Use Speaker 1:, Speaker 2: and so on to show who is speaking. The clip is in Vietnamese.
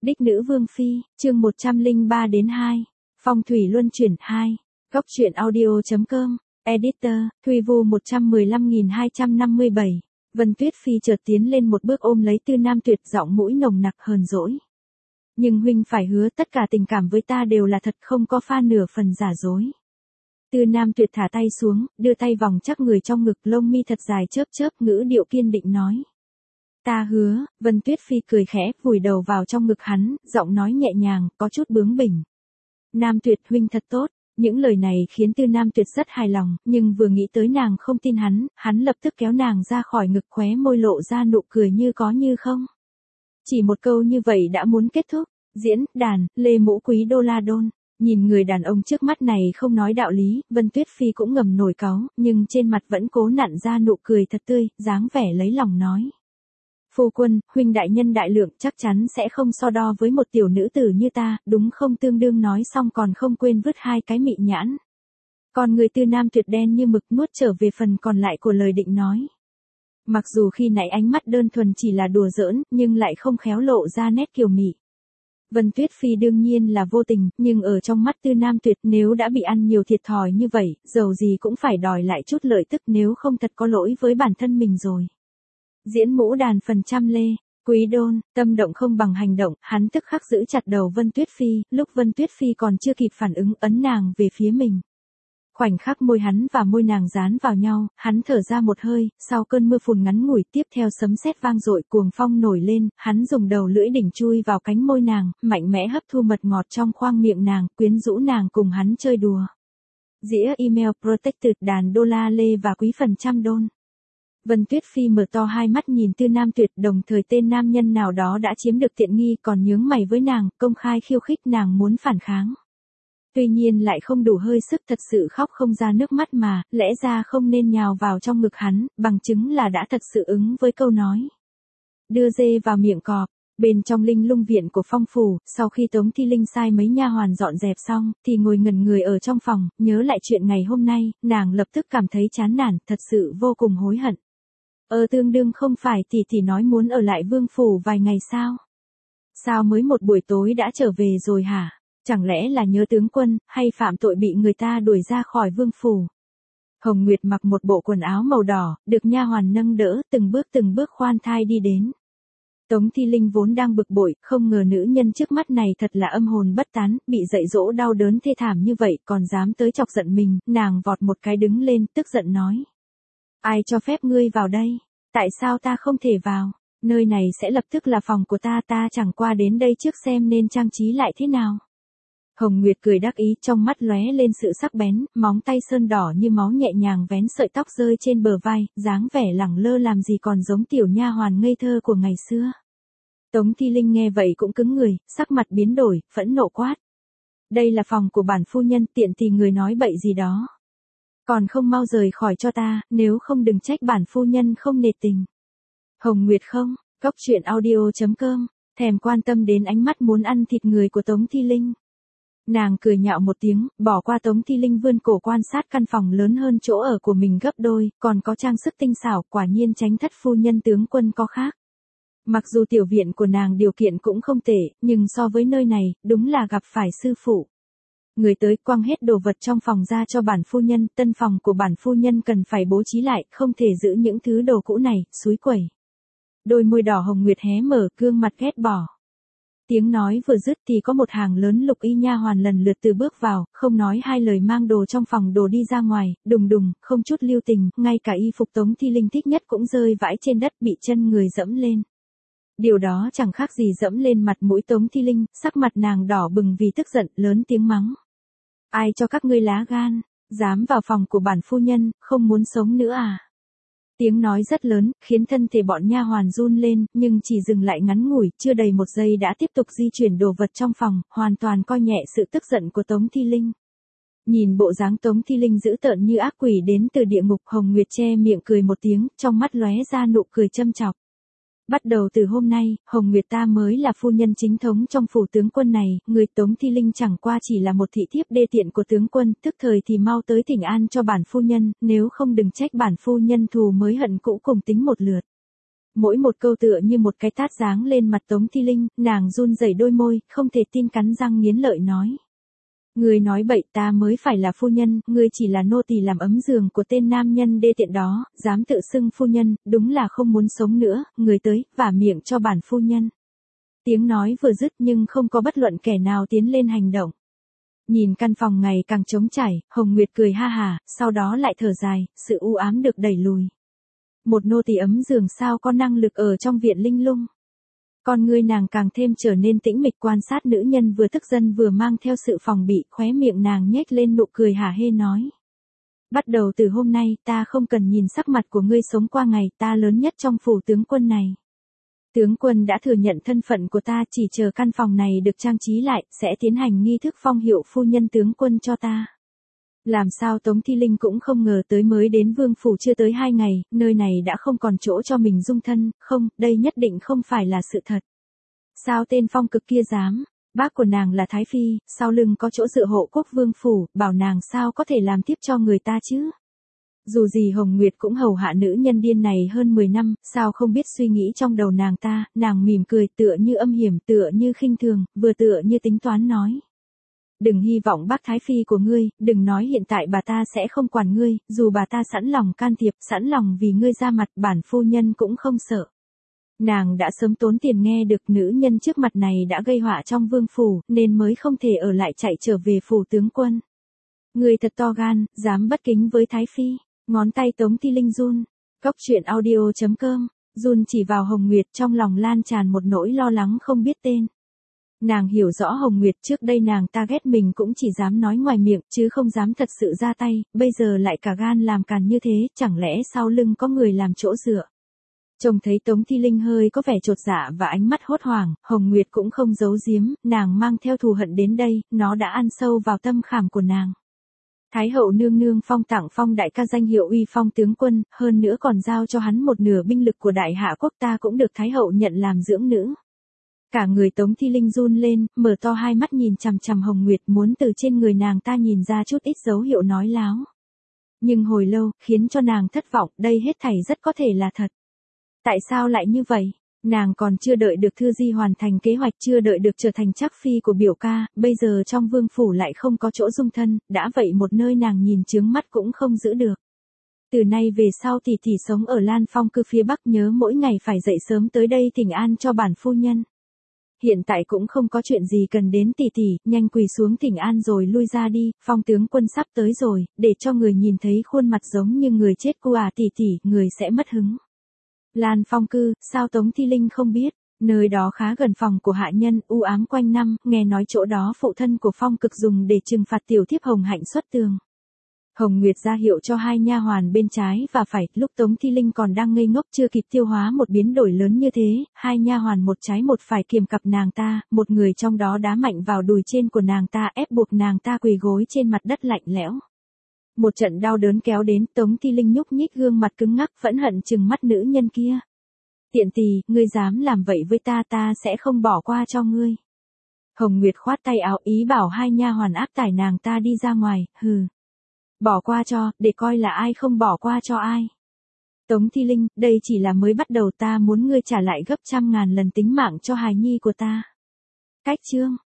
Speaker 1: Đích nữ vương phi, chương 103 đến 2. Phong thủy luân chuyển 2. Góc truyện audio.com. Editor, Thuy Vu 115257. Vân Tuyết Phi chợt tiến lên một bước ôm lấy Tư Nam Tuyệt, giọng mũi nồng nặc hờn dỗi. Nhưng huynh phải hứa tất cả tình cảm với ta đều là thật, không có pha nửa phần giả dối. Tư Nam Tuyệt thả tay xuống, đưa tay vòng chắc người trong ngực, lông mi thật dài chớp chớp, ngữ điệu kiên định nói. Ta hứa. Vân Tuyết Phi cười khẽ, vùi đầu vào trong ngực hắn, giọng nói nhẹ nhàng, có chút bướng bỉnh. Nam Tuyệt huynh thật tốt. Những lời này khiến Tư Nam Tuyệt rất hài lòng, nhưng vừa nghĩ tới nàng không tin hắn lập tức kéo nàng ra khỏi ngực, khóe môi lộ ra nụ cười như có như không. Chỉ một câu như vậy đã muốn kết thúc. Diễn, đàn, Lê Mũ Quý Đô La Đôn. Nhìn người đàn ông trước mắt này không nói đạo lý, Vân Tuyết Phi cũng ngầm nổi cáu, nhưng trên mặt vẫn cố nặn ra nụ cười thật tươi, dáng vẻ lấy lòng nói. Phu quân, huynh đại nhân đại lượng, chắc chắn sẽ không so đo với một tiểu nữ tử như ta, đúng không? Tương đương nói xong còn không quên vứt hai cái mị nhãn. Còn người Tư Nam Tuyệt đen như mực nuốt trở về phần còn lại của lời định nói. Mặc dù khi nãy ánh mắt đơn thuần chỉ là đùa giỡn, nhưng lại không khéo lộ ra nét kiều mị. Vân Tuyết Phi đương nhiên là vô tình, nhưng ở trong mắt Tư Nam Tuyệt nếu đã bị ăn nhiều thiệt thòi như vậy, dầu gì cũng phải đòi lại chút lợi tức, nếu không thật có lỗi với bản thân mình rồi. Diễn Mũ Đàn phần trăm Lê, Quý Đôn, tâm động không bằng hành động, hắn tức khắc giữ chặt đầu Vân Tuyết Phi, lúc Vân Tuyết Phi còn chưa kịp phản ứng, ấn nàng về phía mình. Khoảnh khắc môi hắn và môi nàng dán vào nhau, hắn thở ra một hơi, sau cơn mưa phùn ngắn ngủi tiếp theo sấm sét vang dội, cuồng phong nổi lên, hắn dùng đầu lưỡi đỉnh chui vào cánh môi nàng, mạnh mẽ hấp thu mật ngọt trong khoang miệng nàng, quyến rũ nàng cùng hắn chơi đùa. Dĩa email protected đàn đô la Lê và Quý phần trăm đôn. Vân Tuyết Phi mở to hai mắt nhìn Tư Nam Tuyệt, đồng thời tên nam nhân nào đó đã chiếm được tiện nghi còn nhướng mày với nàng, công khai khiêu khích nàng muốn phản kháng. Tuy nhiên lại không đủ hơi sức, thật sự khóc không ra nước mắt mà, lẽ ra không nên nhào vào trong ngực hắn, bằng chứng là đã thật sự ứng với câu nói. Đưa dê vào miệng cọp. Bên trong Linh Lung viện của Phong phủ, sau khi Tống Thi Linh sai mấy nha hoàn dọn dẹp xong, thì ngồi ngẩn người ở trong phòng, nhớ lại chuyện ngày hôm nay, nàng lập tức cảm thấy chán nản, thật sự vô cùng hối hận. Tương đương không phải tỷ nói muốn ở lại Vương phủ vài ngày sao? Sao mới một buổi tối đã trở về rồi hả? Chẳng lẽ là nhớ tướng quân, hay phạm tội bị người ta đuổi ra khỏi Vương phủ? Hồng Nguyệt mặc một bộ quần áo màu đỏ, được nha hoàn nâng đỡ, từng bước khoan thai đi đến. Tống Thi Linh vốn đang bực bội, không ngờ nữ nhân trước mắt này thật là âm hồn bất tán, bị dạy dỗ đau đớn thê thảm như vậy, còn dám tới chọc giận mình, nàng vọt một cái đứng lên, tức giận nói. Ai cho phép ngươi vào đây? Tại sao ta không thể vào? Nơi này sẽ lập tức là phòng của ta chẳng qua đến đây trước xem nên trang trí lại thế nào. Hồng Nguyệt cười đắc ý, trong mắt lóe lên sự sắc bén, móng tay sơn đỏ như máu nhẹ nhàng vén sợi tóc rơi trên bờ vai, dáng vẻ lẳng lơ làm gì còn giống tiểu nha hoàn ngây thơ của ngày xưa. Tống Thi Linh nghe vậy cũng cứng người, sắc mặt biến đổi, phẫn nộ quát. Đây là phòng của bản phu nhân, tiện thì người nói bậy gì đó. Còn không mau rời khỏi cho ta, nếu không đừng trách bản phu nhân không nể tình. Hồng Nguyệt không, góc truyện audio.com, thèm quan tâm đến ánh mắt muốn ăn thịt người của Tống Thi Linh. Nàng cười nhạo một tiếng, bỏ qua Tống Thi Linh vươn cổ quan sát căn phòng lớn hơn chỗ ở của mình gấp đôi, còn có trang sức tinh xảo, quả nhiên tránh thất phu nhân tướng quân có khác. Mặc dù tiểu viện của nàng điều kiện cũng không tệ, nhưng so với nơi này, đúng là gặp phải sư phụ. Người tới quăng hết đồ vật trong phòng ra cho bản phu nhân, tân phòng của bản phu nhân cần phải bố trí lại, không thể giữ những thứ đồ cũ này, xúi quẩy. Đôi môi đỏ Hồng Nguyệt hé mở, gương mặt ghét bỏ. Tiếng nói vừa dứt thì có một hàng lớn lục y nha hoàn lần lượt từ bước vào, không nói hai lời mang đồ trong phòng đồ đi ra ngoài, đùng đùng, không chút lưu tình, ngay cả y phục Tống Thi Linh thích nhất cũng rơi vãi trên đất, bị chân người dẫm lên. Điều đó chẳng khác gì dẫm lên mặt mũi Tống Thi Linh, sắc mặt nàng đỏ bừng vì tức giận, lớn tiếng mắng. Ai cho các ngươi lá gan, dám vào phòng của bản phu nhân, không muốn sống nữa à? Tiếng nói rất lớn, khiến thân thể bọn nha hoàn run lên, nhưng chỉ dừng lại ngắn ngủi, chưa đầy một giây đã tiếp tục di chuyển đồ vật trong phòng, hoàn toàn coi nhẹ sự tức giận của Tống Thi Linh. Nhìn bộ dáng Tống Thi Linh dữ tợn như ác quỷ đến từ địa ngục, Hồng Nguyệt che miệng cười một tiếng, trong mắt lóe ra nụ cười châm chọc. Bắt đầu từ hôm nay, Hồng Nguyệt ta mới là phu nhân chính thống trong phủ tướng quân này, người Tống Thi Linh chẳng qua chỉ là một thị thiếp đê tiện của tướng quân, tức thời thì mau tới thỉnh an cho bản phu nhân, nếu không đừng trách bản phu nhân thù mới hận cũ cùng tính một lượt. Mỗi một câu tựa như một cái tát giáng lên mặt Tống Thi Linh, nàng run rẩy đôi môi, không thể tin cắn răng nghiến lợi nói. Ngươi nói bậy, ta mới phải là phu nhân, ngươi chỉ là nô tỳ làm ấm giường của tên nam nhân đê tiện đó, dám tự xưng phu nhân, đúng là không muốn sống nữa, người tới, vả miệng cho bản phu nhân. Tiếng nói vừa dứt nhưng không có bất luận kẻ nào tiến lên hành động. Nhìn căn phòng ngày càng trống trải, Hồng Nguyệt cười ha hà, sau đó lại thở dài, sự u ám được đẩy lùi. Một nô tỳ ấm giường sao có năng lực ở trong viện linh lung. Con ngươi nàng càng thêm trở nên tĩnh mịch quan sát nữ nhân vừa tức giận vừa mang theo sự phòng bị, khóe miệng nàng nhếch lên nụ cười hả hê nói. Bắt đầu từ hôm nay, ta không cần nhìn sắc mặt của ngươi sống qua ngày, ta lớn nhất trong phủ tướng quân này. Tướng quân đã thừa nhận thân phận của ta, chỉ chờ căn phòng này được trang trí lại, sẽ tiến hành nghi thức phong hiệu phu nhân tướng quân cho ta. Làm sao Tống Thi Linh cũng không ngờ tới mới đến vương phủ chưa tới 2 ngày, nơi này đã không còn chỗ cho mình dung thân, không, đây nhất định không phải là sự thật. Sao tên Phong Cực kia dám, bác của nàng là Thái Phi, sau lưng có chỗ dựa hộ quốc vương phủ, bảo nàng sao có thể làm tiếp cho người ta chứ? Dù gì Hồng Nguyệt cũng hầu hạ nữ nhân điên này hơn 10 năm, sao không biết suy nghĩ trong đầu nàng ta, nàng mỉm cười tựa như âm hiểm, tựa như khinh thường, vừa tựa như tính toán nói. Đừng hy vọng bác Thái Phi của ngươi, đừng nói hiện tại bà ta sẽ không quản ngươi, dù bà ta sẵn lòng can thiệp, sẵn lòng vì ngươi ra mặt, bản phu nhân cũng không sợ. Nàng đã sớm tốn tiền nghe được nữ nhân trước mặt này đã gây họa trong vương phủ, nên mới không thể ở lại chạy trở về phủ tướng quân. Ngươi thật to gan, dám bất kính với Thái Phi. Ngón tay Tống Thi Linh run. Cốc truyện audio.com, run chỉ vào Hồng Nguyệt, trong lòng lan tràn một nỗi lo lắng không biết tên. Nàng hiểu rõ Hồng Nguyệt, trước đây nàng ta ghét mình cũng chỉ dám nói ngoài miệng, chứ không dám thật sự ra tay, bây giờ lại cả gan làm càn như thế, chẳng lẽ sau lưng có người làm chỗ dựa. Trông thấy Tống Thi Linh hơi có vẻ chột dạ và ánh mắt hốt hoảng, Hồng Nguyệt cũng không giấu giếm, nàng mang theo thù hận đến đây, nó đã ăn sâu vào tâm khảm của nàng. Thái hậu nương nương phong tặng Phong đại ca danh hiệu uy phong tướng quân, hơn nữa còn giao cho hắn một nửa binh lực của đại hạ quốc, ta cũng được Thái hậu nhận làm dưỡng nữ. Cả người Tống Thi Linh run lên, mở to hai mắt nhìn chằm chằm Hồng Nguyệt, muốn từ trên người nàng ta nhìn ra chút ít dấu hiệu nói láo. Nhưng hồi lâu, khiến cho nàng thất vọng, đây hết thảy rất có thể là thật. Tại sao lại như vậy? Nàng còn chưa đợi được Thư Di hoàn thành kế hoạch, chưa đợi được trở thành trác phi của biểu ca, bây giờ trong vương phủ lại không có chỗ dung thân, đã vậy một nơi nàng nhìn chướng mắt cũng không giữ được. Từ nay về sau tỷ tỷ sống ở Lan Phong cư phía Bắc, nhớ mỗi ngày phải dậy sớm tới đây thỉnh an cho bản phu nhân. Hiện tại cũng không có chuyện gì cần đến tỷ tỷ, nhanh quỳ xuống thỉnh an rồi lui ra đi, Phong tướng quân sắp tới rồi, để cho người nhìn thấy khuôn mặt giống như người chết cô à tỷ tỷ, người sẽ mất hứng. Lan Phong cư, sao Tống Thi Linh không biết, nơi đó khá gần phòng của hạ nhân, u ám quanh năm, nghe nói chỗ đó phụ thân của Phong Cực dùng để trừng phạt tiểu thiếp Hồng Hạnh xuất tường. Hồng Nguyệt ra hiệu cho hai nha hoàn bên trái và phải, lúc Tống Thi Linh còn đang ngây ngốc chưa kịp tiêu hóa một biến đổi lớn như thế, hai nha hoàn một trái một phải kiềm cặp nàng ta, một người trong đó đá mạnh vào đùi trên của nàng ta, ép buộc nàng ta quỳ gối trên mặt đất lạnh lẽo. Một trận đau đớn kéo đến, Tống Thi Linh nhúc nhích gương mặt cứng ngắc, phẫn hận trừng mắt nữ nhân kia. Tiện tỳ, ngươi dám làm vậy với ta, ta sẽ không bỏ qua cho ngươi. Hồng Nguyệt khoát tay áo ý bảo hai nha hoàn áp tải nàng ta đi ra ngoài, hừ. Bỏ qua cho, để coi là ai không bỏ qua cho ai. Tống Thi Linh, đây chỉ là mới bắt đầu, ta muốn ngươi trả lại gấp 100.000 lần tính mạng cho hài nhi của ta. Cách chương.